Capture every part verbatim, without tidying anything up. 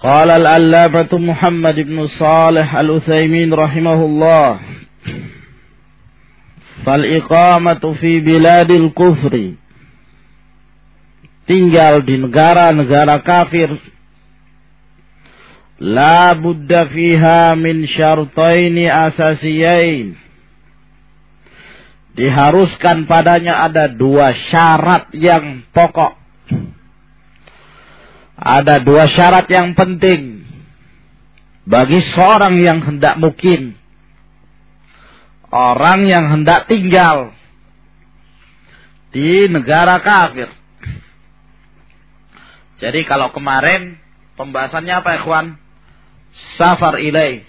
Qala al-allamatu Muhammad ibn Salih al-Utsaimin rahimahullah, fal iqamatu fi biladil kufri, tinggal di negara-negara kafir, la budda fiha min syartaini asasiyain, diharuskan padanya ada dua syarat yang pokok. Ada dua syarat yang penting bagi seorang yang hendak mukim, orang yang hendak tinggal di negara kafir. Jadi kalau kemarin pembahasannya apa, ikhwan? Safar ilai,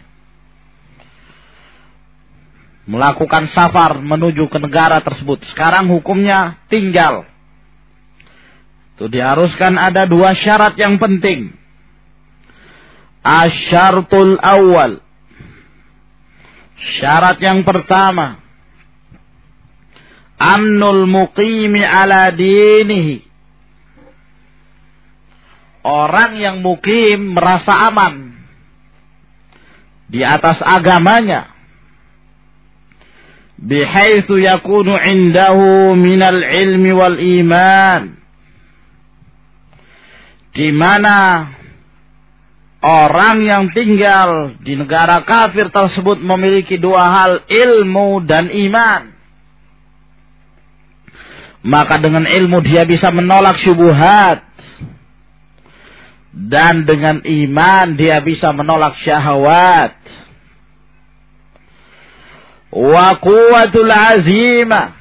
melakukan safar menuju ke negara tersebut. Sekarang hukumnya tinggal. Itu diharuskan ada dua syarat yang penting. Asyartul awal, syarat yang pertama, amnul muqimi ala dinihi, orang yang mukim merasa aman di atas agamanya, bihaitsu yakunu indahu minal ilmi wal iman, di mana orang yang tinggal di negara kafir tersebut memiliki dua hal, ilmu dan iman. Maka dengan ilmu dia bisa menolak syubhat, dan dengan iman dia bisa menolak syahwat. Wa quwwatul azimah,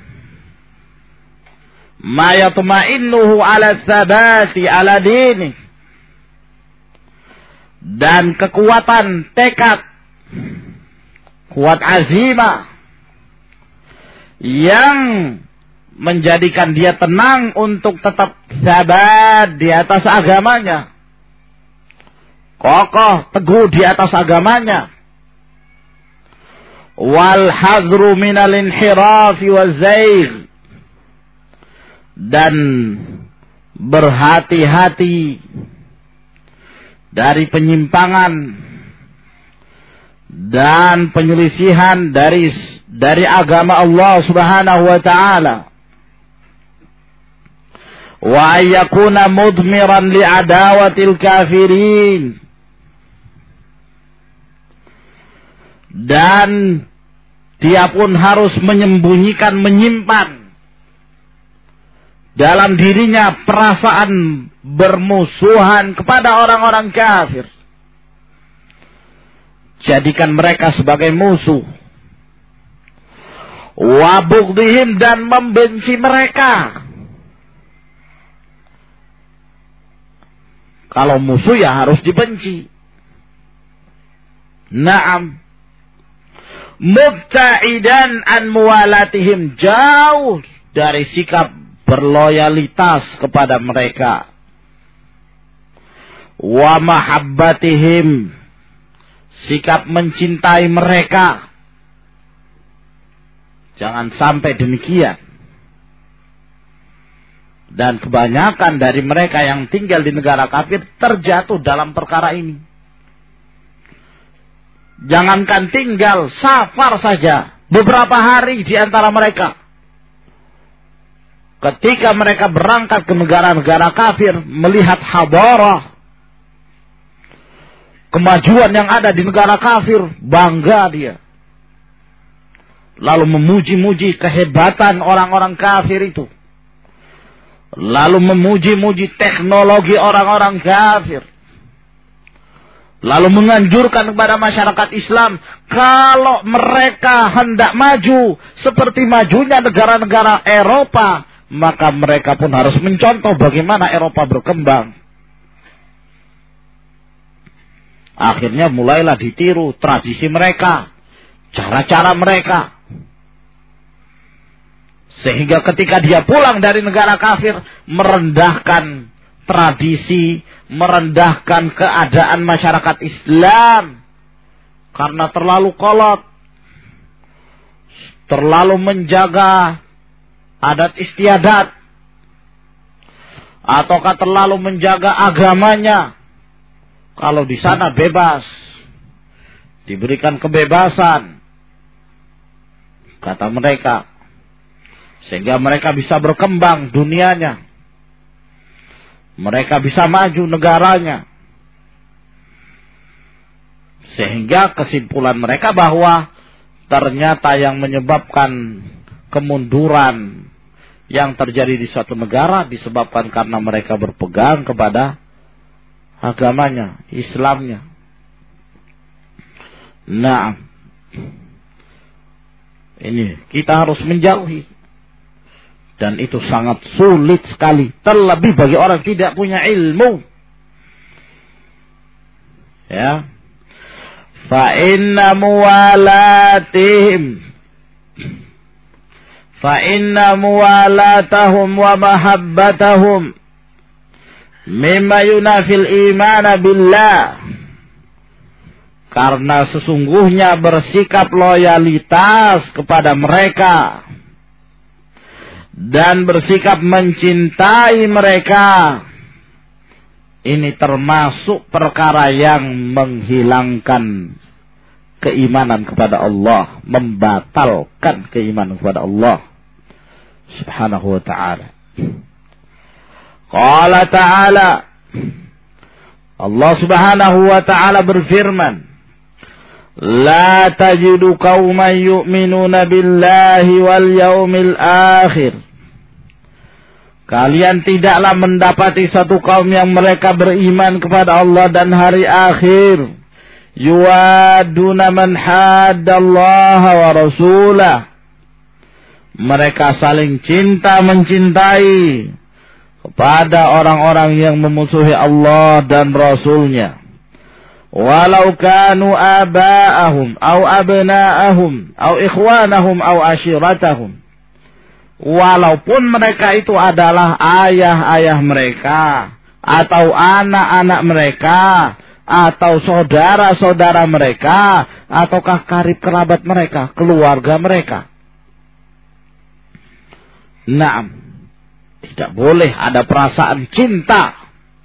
ma yatma'innuhu ala tsabati ala dini, dan kekuatan tekad, kuat azimah, yang menjadikan dia tenang untuk tetap sabat di atas agamanya, kokoh teguh di atas agamanya. Wal hadru minal inhirafi waz zaigh, dan berhati-hati dari penyimpangan dan penyelisihan dari dari agama Allah Subhanahu wa taala. Wa ayyakuna mudmiran li adawatil kafirin, dan dia pun harus menyembunyikan, menyimpan dalam dirinya perasaan bermusuhan kepada orang-orang kafir. Jadikan mereka sebagai musuh. Wa bughdihim, dan membenci mereka. Kalau musuh ya harus dibenci. Naam. Mubta'idan an muwalatihim, jauh dari sikap berloyalitas kepada mereka. Wa mahabbatihim, sikap mencintai mereka. Jangan sampai demikian. Dan kebanyakan dari mereka yang tinggal di negara kafir terjatuh dalam perkara ini. Jangankan tinggal, safar saja beberapa hari di antara mereka, ketika mereka berangkat ke negara-negara kafir, melihat hadarah, kemajuan yang ada di negara kafir, bangga dia. Lalu memuji-muji kehebatan orang-orang kafir itu. Lalu memuji-muji teknologi orang-orang kafir. Lalu menganjurkan kepada masyarakat Islam, kalau mereka hendak maju seperti majunya negara-negara Eropa, maka mereka pun harus mencontoh bagaimana Eropa berkembang. Akhirnya mulailah ditiru tradisi mereka, cara-cara mereka. Sehingga ketika dia pulang dari negara kafir, merendahkan tradisi, merendahkan keadaan masyarakat Islam. Karena terlalu kolot, terlalu menjaga adat istiadat, ataukah terlalu menjaga agamanya, kalau di sana bebas, diberikan kebebasan, kata mereka, sehingga mereka bisa berkembang dunianya, mereka bisa maju negaranya, sehingga kesimpulan mereka bahwa ternyata yang menyebabkan kemunduran yang terjadi di suatu negara disebabkan karena mereka berpegang kepada agamanya, Islamnya. Nah, ini kita harus menjauhi, dan itu sangat sulit sekali, terlebih bagi orang tidak punya ilmu. Ya, fa inna muwalatihim fa inna muwalatahum wa mahabbatahum mimma yunafil iman billah. Karena sesungguhnya bersikap loyalitas kepada mereka dan bersikap mencintai mereka, ini termasuk perkara yang menghilangkan keimanan kepada Allah, membatalkan keimanan kepada Allah Subhanahu wa ta'ala. Qala ta'ala, Allah Subhanahu wa ta'ala berfirman, la tajidu qauman yu'minuna billahi wal yaumil akhir. Kalian tidaklah mendapati satu kaum yang mereka beriman kepada Allah dan hari akhir, yuwaduna man haddallaha wa rasulah. Mereka saling cinta mencintai kepada orang-orang yang memusuhi Allah dan Rasulnya. Walau kanu aba'ahum au abna'ahum au ikhwanahum au ashiratahum. Walaupun mereka itu adalah ayah-ayah mereka, atau anak-anak mereka, atau saudara-saudara mereka, ataukah karib kerabat mereka, keluarga mereka. Naam, tidak boleh ada perasaan cinta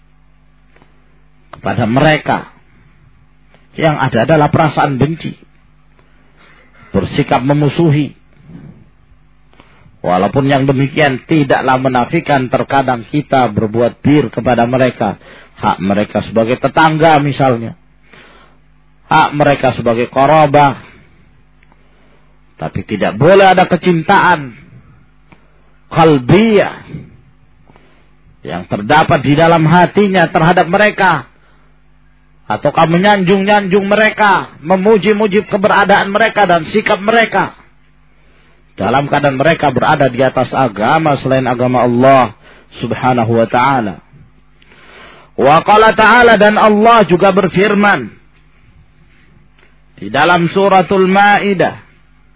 kepada mereka. Yang ada adalah perasaan benci, bersikap memusuhi. Walaupun yang demikian tidaklah menafikan terkadang kita berbuat bir kepada mereka. Hak mereka sebagai tetangga misalnya, hak mereka sebagai qarabah. Tapi tidak boleh ada kecintaan qalbiyah yang terdapat di dalam hatinya terhadap mereka, ataukah menyanjung-nyanjung mereka, memuji-muji keberadaan mereka dan sikap mereka, dalam keadaan mereka berada di atas agama selain agama Allah Subhanahu wa ta'ala. Wa qala ta'ala, dan Allah juga berfirman di dalam suratul Maidah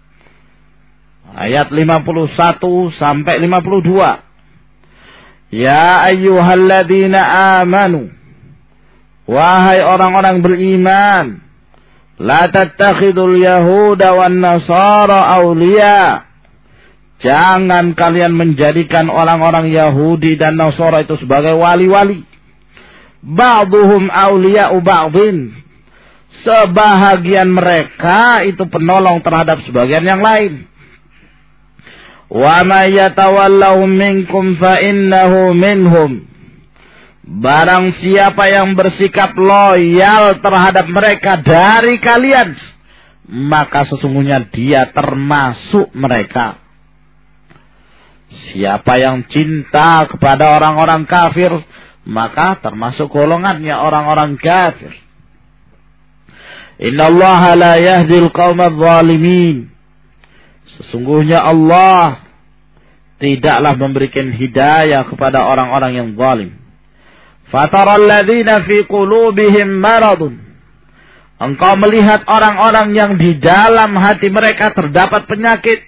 ayat lima puluh satu sampai lima puluh dua. Ya ayyuhalladzina amanu, wahai orang-orang beriman, la tattakhidul yahuda wan nasara awliya. Jangan kalian menjadikan orang-orang Yahudi dan Nasara itu sebagai wali-wali. Ba'duhum awliya'u ba'din. Sebahagian mereka itu penolong terhadap sebagian yang lain. Wa may yatawallahum minkum fa innahu minhum. Barang siapa yang bersikap loyal terhadap mereka dari kalian, maka sesungguhnya dia termasuk mereka. Siapa yang cinta kepada orang-orang kafir, maka termasuk golongannya orang-orang kafir. Innallaha la yahdil qaumadz zalimin. Sesungguhnya Allah tidaklah memberikan hidayah kepada orang-orang yang zalim. Fataral ladzina fi qulubihim maradun. Engkau melihat orang-orang yang di dalam hati mereka terdapat penyakit.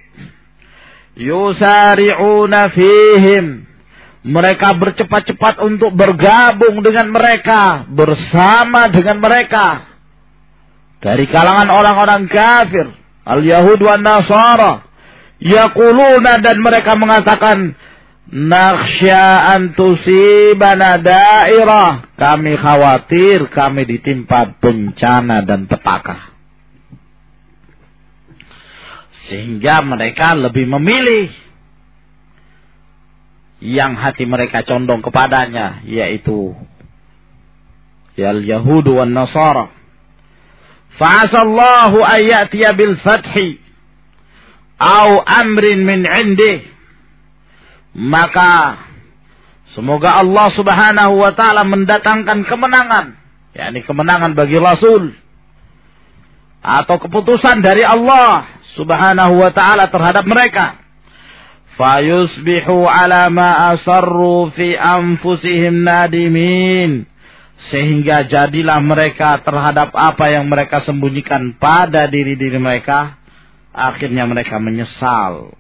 Yusari'una fihim. Mereka bercepat-cepat untuk bergabung dengan mereka, bersama dengan mereka. Dari kalangan orang-orang kafir, al-Yahud wa Nasara. Yaquluna, dan mereka mengatakan, Nakhsya an tusibana dairah. Kami khawatir kami ditimpa bencana dan petaka. Sehingga mereka lebih memilih yang hati mereka condong kepadanya, yaitu yal Yahudu wan Nasara. Fa'asallahu ayyatiya bil fathi au amrin min indih. Maka semoga Allah Subhanahu wa taala mendatangkan kemenangan, yakni kemenangan bagi Rasul, atau keputusan dari Allah Subhanahu wa taala terhadap mereka. Fayusbihu ala ma asarru fi anfusihim nadimin. Sehingga jadilah mereka terhadap apa yang mereka sembunyikan pada diri-diri mereka, akhirnya mereka menyesal.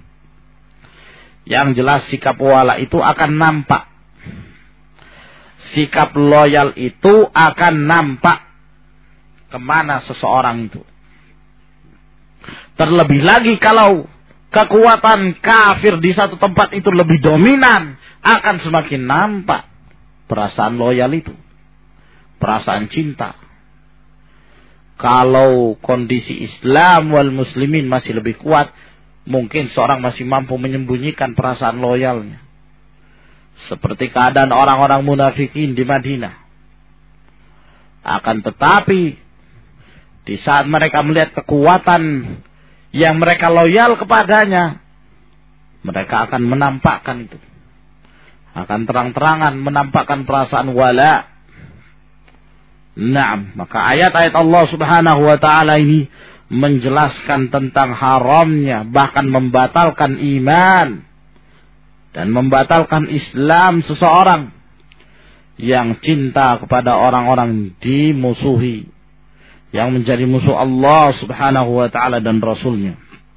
Yang jelas sikap wala itu akan nampak. Sikap loyal itu akan nampak kemana seseorang itu. Terlebih lagi kalau kekuatan kafir di satu tempat itu lebih dominan, akan semakin nampak perasaan loyal itu. Perasaan cinta. Kalau kondisi Islam wal muslimin masih lebih kuat, mungkin seorang masih mampu menyembunyikan perasaan loyalnya. Seperti keadaan orang-orang munafikin di Madinah. Akan tetapi, di saat mereka melihat kekuatan yang mereka loyal kepadanya, mereka akan menampakkan itu. Akan terang-terangan menampakkan perasaan wala. Naam, maka ayat-ayat Allah Subhanahu wa taala ini menjelaskan tentang haramnya, bahkan membatalkan iman dan membatalkan Islam seseorang yang cinta kepada orang-orang dimusuhi, yang menjadi musuh Allah Subhanahu wa taala dan Rasulnya.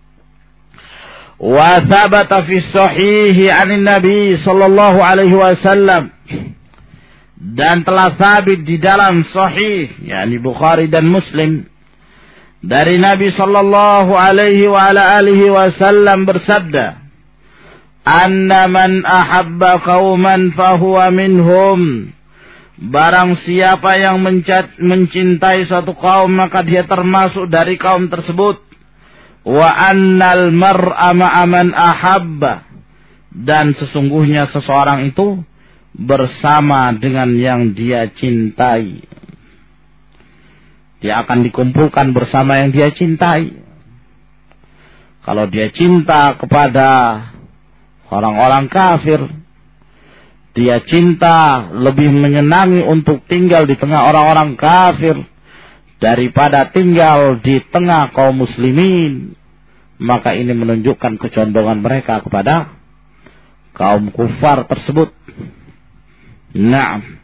Wa thabata fi sahih 'an Nabi sallallahu alaihi wasallam, dan telah sabit di dalam sahih, yakni Bukhari dan Muslim, dari Nabi sallallahu alaihi wa ala alihi wasallam bersabda, "Anna man ahabba qauman fahuwa minhum." Barang siapa yang mencintai suatu kaum, maka dia termasuk dari kaum tersebut. Wa annal mar'a ma'a man ahabba. Dan sesungguhnya seseorang itu bersama dengan yang dia cintai. Dia akan dikumpulkan bersama yang dia cintai. Kalau dia cinta kepada orang-orang kafir, dia cinta lebih menyenangi untuk tinggal di tengah orang-orang kafir daripada tinggal di tengah kaum muslimin, maka ini menunjukkan kecondongan mereka kepada kaum kufar tersebut. Naam.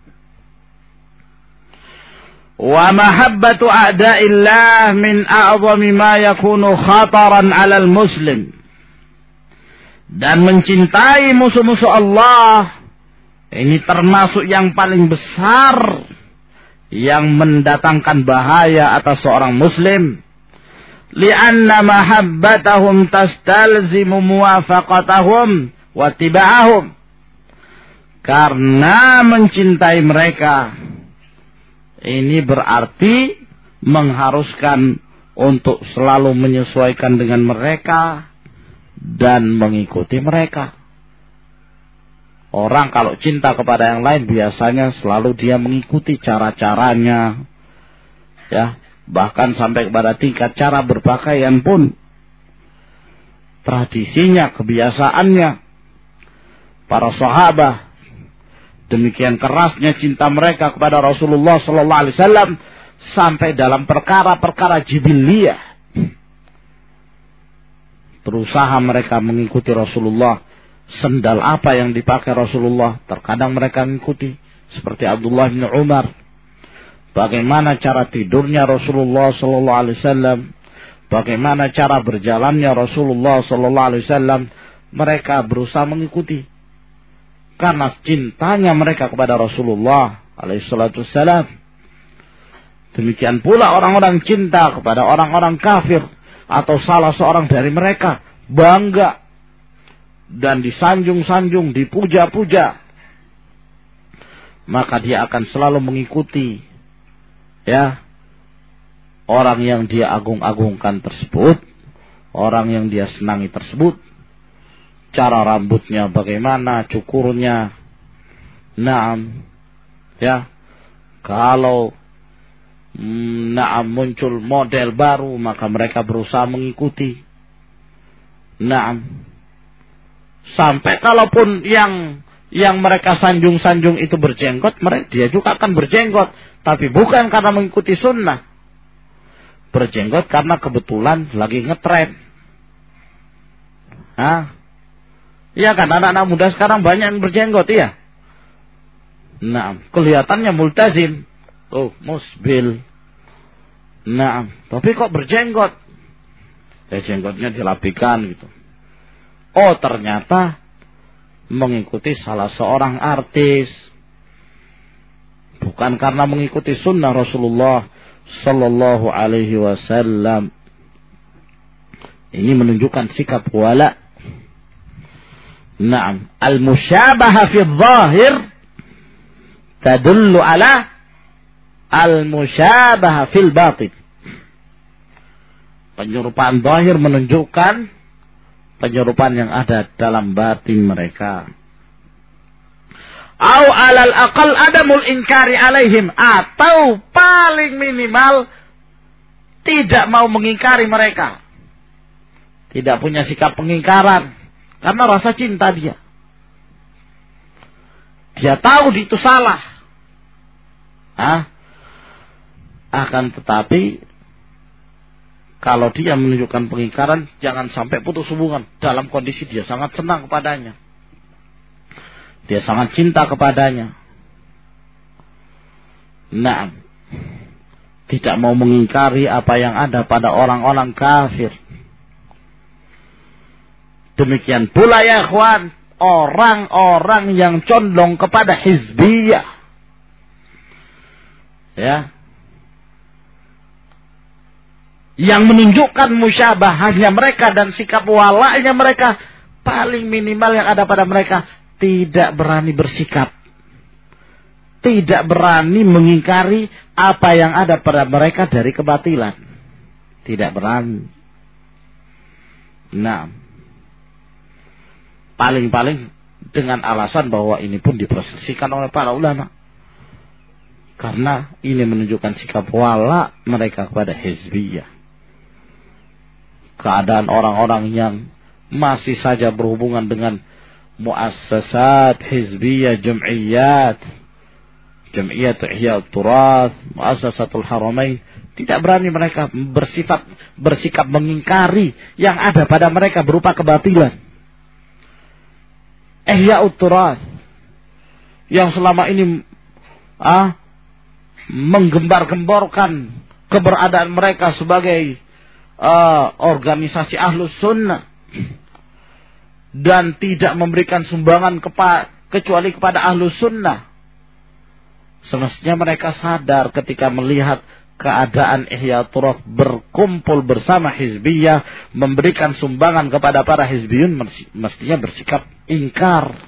Wa mahabbatu a'da'illah min a'zami ma yakunu khataran 'alal muslim. Dan mencintai musuh-musuh Allah ini termasuk yang paling besar yang mendatangkan bahaya atas seorang muslim. Li'anna mahabbatahum tastalzimu muwafaqatahum wa tiba'ahum. Karena mencintai mereka ini berarti mengharuskan untuk selalu menyesuaikan dengan mereka dan mengikuti mereka. Orang kalau cinta kepada yang lain biasanya selalu dia mengikuti cara-caranya, ya, bahkan sampai kepada tingkat cara berpakaian pun, tradisinya, kebiasaannya. Para sahabat demikian kerasnya cinta mereka kepada Rasulullah sallallahu alaihi wasallam sampai dalam perkara-perkara jibiliyah berusaha mereka mengikuti Rasulullah. Sendal apa yang dipakai Rasulullah, terkadang mereka mengikuti. Seperti Abdullah bin Umar. Bagaimana cara tidurnya Rasulullah sallallahu alaihi wasallam, bagaimana cara berjalannya Rasulullah sallallahu alaihi wasallam, mereka berusaha mengikuti. Karena cintanya mereka kepada Rasulullah alaihi salatu wassalam. Demikian pula orang-orang cinta kepada orang-orang kafir atau salah seorang dari mereka, bangga dan disanjung-sanjung, dipuja-puja, maka dia akan selalu mengikuti ya orang yang dia agung-agungkan tersebut, orang yang dia senangi tersebut. Cara rambutnya bagaimana, cukurnya. Naam. Ya. Kalau mm, naam muncul model baru, maka mereka berusaha mengikuti. Naam. Sampai kalaupun yang yang mereka sanjung-sanjung itu berjenggot, mereka dia juga akan berjenggot, tapi bukan karena mengikuti sunnah. Berjenggot karena kebetulan lagi ngetren. Hah? Iya kan, anak-anak muda sekarang banyak yang berjenggot, iya. Nah, kelihatannya multazim. Oh, musbil. Nah, tapi kok berjenggot? Ya, jenggotnya dilapikan gitu. Oh, ternyata mengikuti salah seorang artis. Bukan karena mengikuti sunnah Rasulullah sallallahu alaihi wasallam. Ini menunjukkan sikap wala. Naam, al-musyabaha fi adh-dhahir tadullu ala al-musyabaha fil batin. Penyerupaan zahir menunjukkan penyerupaan yang ada dalam batin mereka. Au alal aqal adamul inkari alaihim, atau paling minimal tidak mau mengingkari mereka. Tidak punya sikap pengingkaran karena rasa cinta dia. Dia tahu itu salah. Hah? Akan tetapi kalau dia menunjukkan pengingkaran, jangan sampai putus hubungan dalam kondisi dia sangat senang kepadanya. Dia sangat cinta kepadanya. Nah, tidak mau mengingkari apa yang ada pada orang-orang kafir. Demikian pula ya ikhwan, orang-orang yang condong kepada hizbiyah. Ya. Yang menunjukkan musyabahahnya mereka dan sikap wala'nya mereka, paling minimal yang ada pada mereka, tidak berani bersikap. Tidak berani mengingkari apa yang ada pada mereka dari kebatilan. Tidak berani. Nah, paling-paling dengan alasan bahwa ini pun diperselisihkan oleh para ulama. Karena ini menunjukkan sikap wala mereka kepada hizbiyah. Keadaan orang-orang yang masih saja berhubungan dengan muassasat hizbiyah, jum'iyat, jum'iyat ihya turath, muassasatul haramain, tidak berani mereka bersifat bersikap mengingkari yang ada pada mereka berupa kebatilan. Ihya turath yang selama ini ah menggembar-gemborkan keberadaan mereka sebagai uh, organisasi ahlus sunnah dan tidak memberikan sumbangan kepa- kecuali kepada ahlus sunnah. Semestinya mereka sadar ketika melihat keadaan Ihya Turath berkumpul bersama hizbiyah, memberikan sumbangan kepada para hizbiyun, mestinya bersikap ingkar.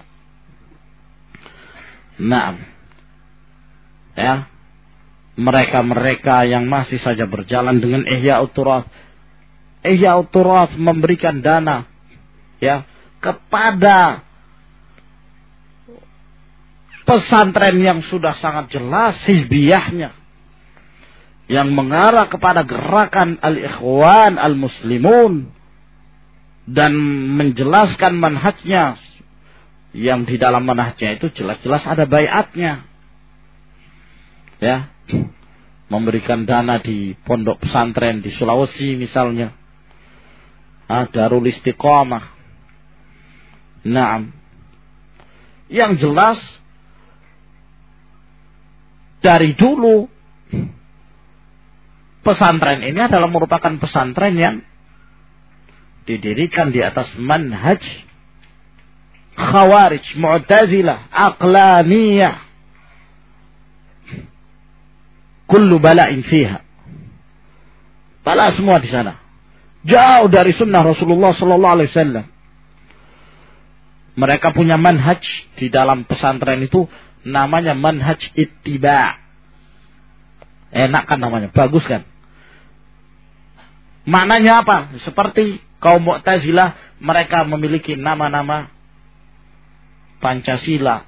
Nah, ya, mereka-mereka yang masih saja berjalan dengan Ihya Turath, Ihya Turath memberikan dana, ya, kepada pesantren yang sudah sangat jelas hizbiyahnya, yang mengarah kepada gerakan al-ikhwan al-muslimun dan menjelaskan manhajnya, yang di dalam manhajnya itu jelas-jelas ada baiatnya, ya, memberikan dana di pondok pesantren di Sulawesi misalnya, ah, Darul Istiqamah. Nah, yang jelas dari dulu pesantren ini adalah merupakan pesantren yang didirikan di atas manhaj Khawarij, Mu'tazilah, Aqlaniyah. Kullu bala'in fiha. Bala semua di sana. Jauh dari sunnah Rasulullah sallallahu alaihi wasallam. Mereka punya manhaj di dalam pesantren itu, namanya manhaj ittiba. Enak kan namanya, bagus kan? Maknanya apa? Seperti kaum Mu'tazilah, mereka memiliki nama-nama Pancasila,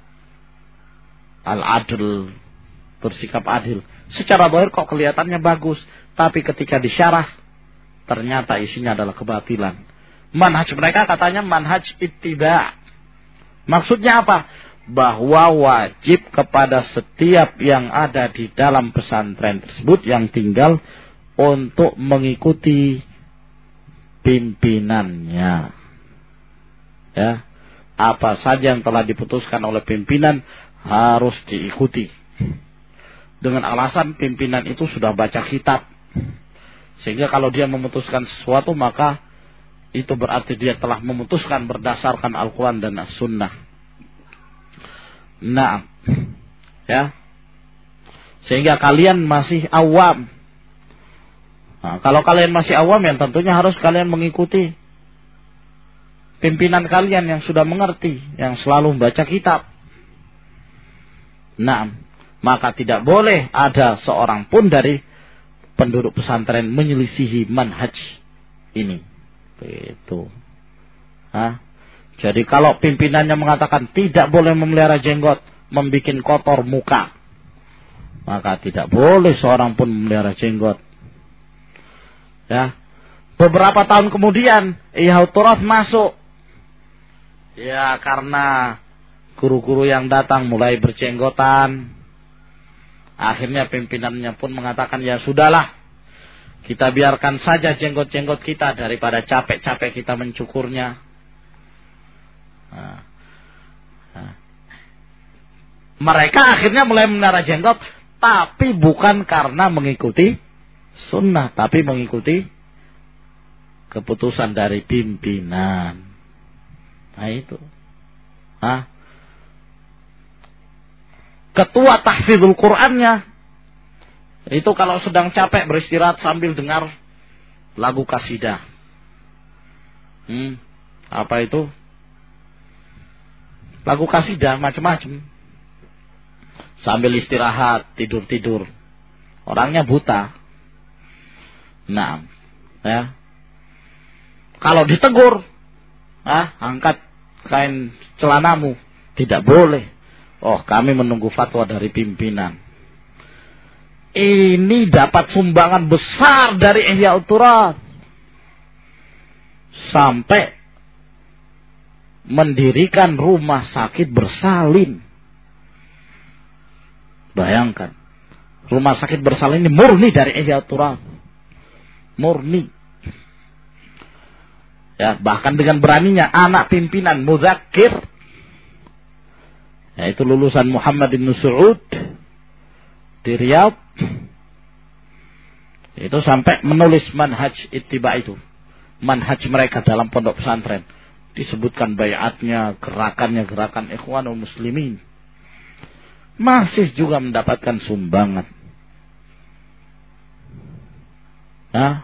al-adl, bersikap adil. Secara zahir kok kelihatannya bagus, tapi ketika disyarah ternyata isinya adalah kebatilan. Manhaj mereka katanya manhaj ittiba. Maksudnya apa? Bahwa wajib kepada setiap yang ada di dalam pesantren tersebut yang tinggal untuk mengikuti pimpinannya. Ya, apa saja yang telah diputuskan oleh pimpinan harus diikuti. Dengan alasan pimpinan itu sudah baca kitab. Sehingga kalau dia memutuskan sesuatu, maka itu berarti dia telah memutuskan berdasarkan Al-Quran dan As-Sunnah. Nah, ya. Sehingga kalian masih awam. Nah, kalau kalian masih awam, yang tentunya harus kalian mengikuti pimpinan kalian yang sudah mengerti, yang selalu membaca kitab. Nah, maka tidak boleh ada seorang pun dari penduduk pesantren menyelisihi manhaj ini. Itu. Hah? Jadi kalau pimpinannya mengatakan tidak boleh memelihara jenggot, membikin kotor muka, maka tidak boleh seorang pun memelihara jenggot. Ya. Beberapa tahun kemudian Ihya Turas masuk. Ya, karena guru-guru yang datang mulai berjenggotan. Akhirnya pimpinannya pun mengatakan, ya sudahlah, kita biarkan saja jenggot-jenggot kita daripada capek-capek kita mencukurnya. Nah, nah. Mereka akhirnya mulai memelihara jenggot, tapi bukan karena mengikuti sunnah, tapi mengikuti keputusan dari pimpinan. Nah itu. Hah? Ketua tahfidzul Qur'annya itu kalau sedang capek beristirahat sambil dengar lagu kasidah. Hmm, apa itu? Lagu kasidah macam-macam. Sambil istirahat, tidur-tidur. Orangnya buta. Nah, ya. Kalau ditegur, ah, angkat kain celanamu. Tidak boleh. Oh, kami menunggu fatwa dari pimpinan. Ini dapat sumbangan besar dari Ihya Turas. Sampai mendirikan rumah sakit bersalin. Bayangkan. Rumah sakit bersalin ini murni dari Ihya Turas. Murni. Ya, bahkan dengan beraninya anak pimpinan Muzakkir, yaitu lulusan Muhammad bin Saud di Riyadh, itu sampai menulis manhaj ittiba itu, manhaj mereka dalam pondok pesantren. Disebutkan bayatnya, gerakannya, gerakan Ikhwanul Muslimin. Masih juga mendapatkan sumbangan. Nah,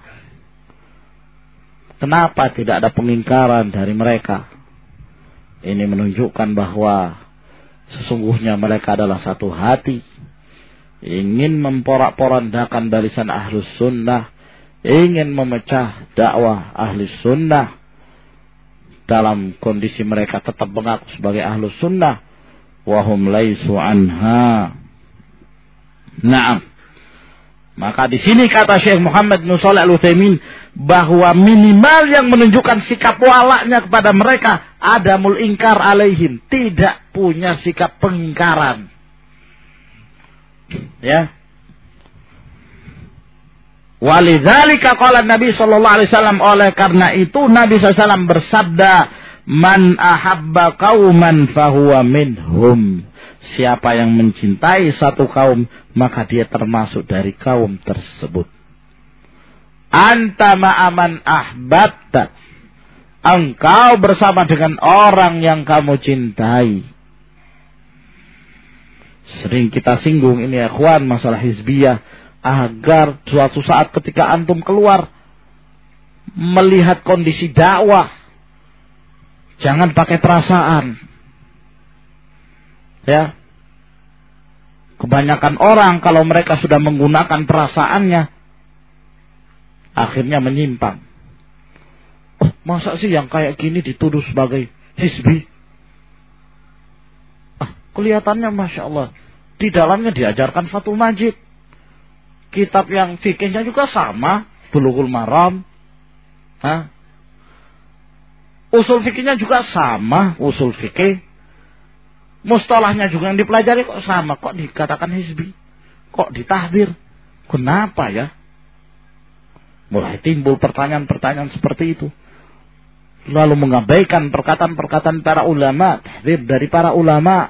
kenapa tidak ada pengingkaran dari mereka? Ini menunjukkan bahwa sesungguhnya mereka adalah satu hati, ingin memporak-porandakan barisan Ahlus Sunnah, ingin memecah dakwah Ahlus Sunnah dalam kondisi mereka tetap mengaku sebagai Ahlus Sunnah, wahum laisu anha. Naam. Maka di sini kata Syekh Muhammad bin Shalih Al-Utsaimin bahwa minimal yang menunjukkan sikap walaknya kepada mereka adamul ingkar alaihim, tidak punya sikap pengingkaran. Ya. Walidzalika qala Nabi sallallahu alaihi wasallam, oleh karena itu Nabi sallallahu alaihi wasallam bersabda, man ahabba qauman fahuwa minhum. Siapa yang mencintai satu kaum, maka dia termasuk dari kaum tersebut. Anta ma'aman ahbatta. Engkau bersama dengan orang yang kamu cintai. Sering kita singgung ini ya ikhwan, masalah hizbiyah, agar suatu saat ketika antum keluar melihat kondisi dakwah Jangan pakai perasaan. Ya. Kebanyakan orang kalau mereka sudah menggunakan perasaannya, akhirnya menyimpang. Oh, masa sih yang kayak gini dituduh sebagai hizbi? Ah, kelihatannya Masya Allah. Di dalamnya diajarkan Fathul Majid. Kitab yang fikihnya juga sama. Bulughul Maram. Hah? Usul fikihnya juga sama. Usul fikih. Mustalahnya juga yang dipelajari kok sama. Kok dikatakan hizbi? Kok ditahdir? Kenapa ya? Mulai timbul pertanyaan-pertanyaan seperti itu. Lalu mengabaikan perkataan-perkataan para ulama. Tahdir dari para ulama.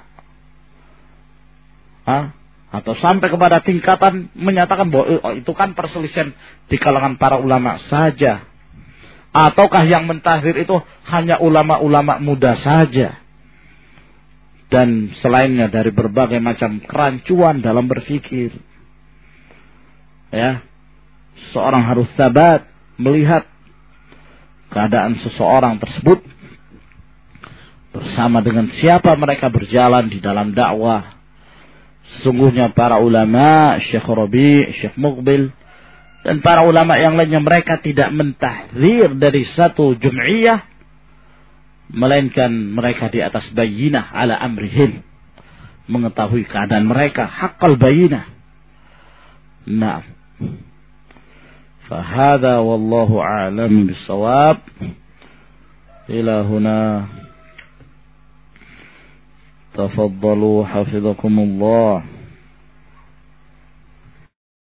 Hah? Atau sampai kepada tingkatan menyatakan bahwa oh, itu kan perselisihan di kalangan para ulama saja. Ataukah yang mentahdir itu hanya ulama-ulama muda saja. Dan selainnya dari berbagai macam kerancuan dalam berpikir. Ya. Seorang harus sabat melihat keadaan seseorang tersebut bersama dengan siapa mereka berjalan di dalam dakwah. Sesungguhnya para ulama, Syekh Rabi, Syekh Muqbil, dan para ulama yang lainnya mereka tidak mentahdir dari satu jum'iyah, melainkan mereka di atas bayinah ala amrihim, mengetahui keadaan mereka haqqal bayinah. Nah, fahada wallahu a'lam bisawab. Ila huna tafaddalu hafizakumullah.